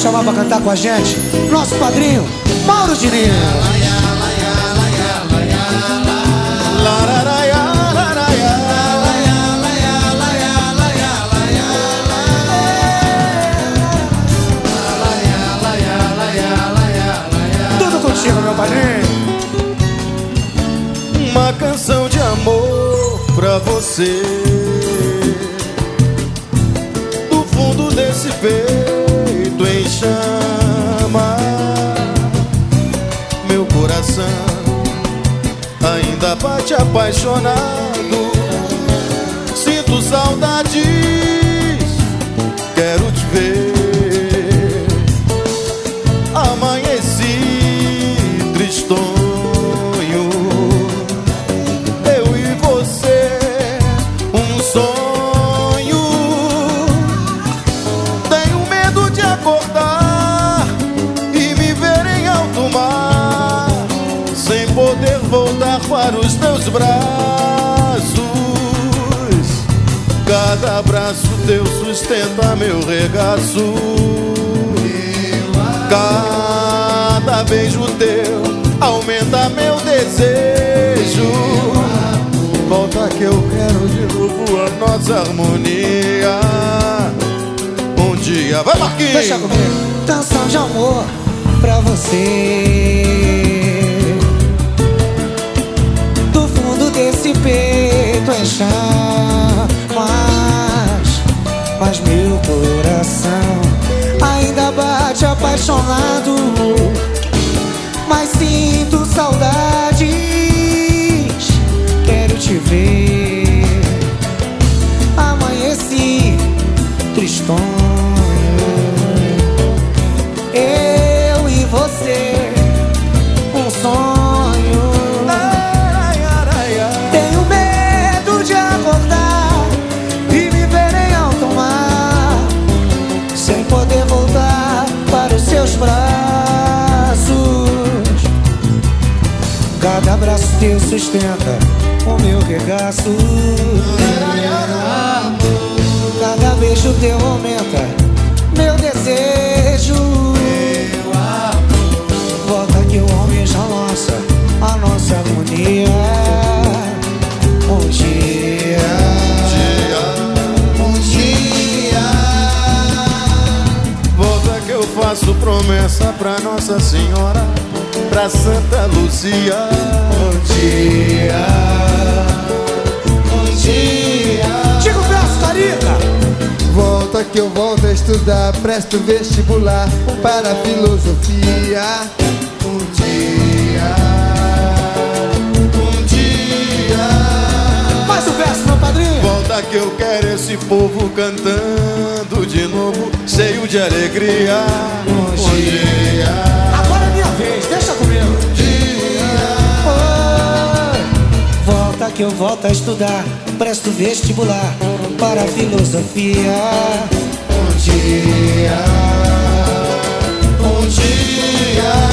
chamar pra cantar com a gente nosso padrinho, Mauro Diniz. Tudo contigo, meu padrinho. Uma canção de amor pra você, do fundo desse peito em chama. Meu coração ainda bate apaixonado. Sinto saudades, quero te ver. Amanheci tristonho, poder voltar para os teus braços. Cada abraço teu sustenta meu regaço. Cada beijo teu aumenta meu desejo. Volta que eu quero de novo a nossa harmonia. Um dia, vai Marquinhos! Deixa comigo. Canção de amor pra você, esse peito em chamas, mas meu coração ainda bate apaixonado. Mas sinto saudades, quero te ver. Amanheci tristonho, eu e você, um sonho. Cada abraço teu sustenta o meu regaço. Cada beijo teu aumenta meu desejo. Volta que o homem já lança a nossa harmonia. Um dia, um dia. Volta que eu faço promessa pra Nossa Senhora, pra Santa Luzia. Um dia, um dia. Diga o verso, Carica. Volta que eu volto a estudar, presto vestibular para a filosofia. Um dia, um dia. Mais um verso, meu padrinho. Volta que eu quero esse povo cantando de novo, cheio de alegria. Um dia. Deixa comigo. Volta que eu volto a estudar, presto vestibular para a filosofia. Um dia, um dia.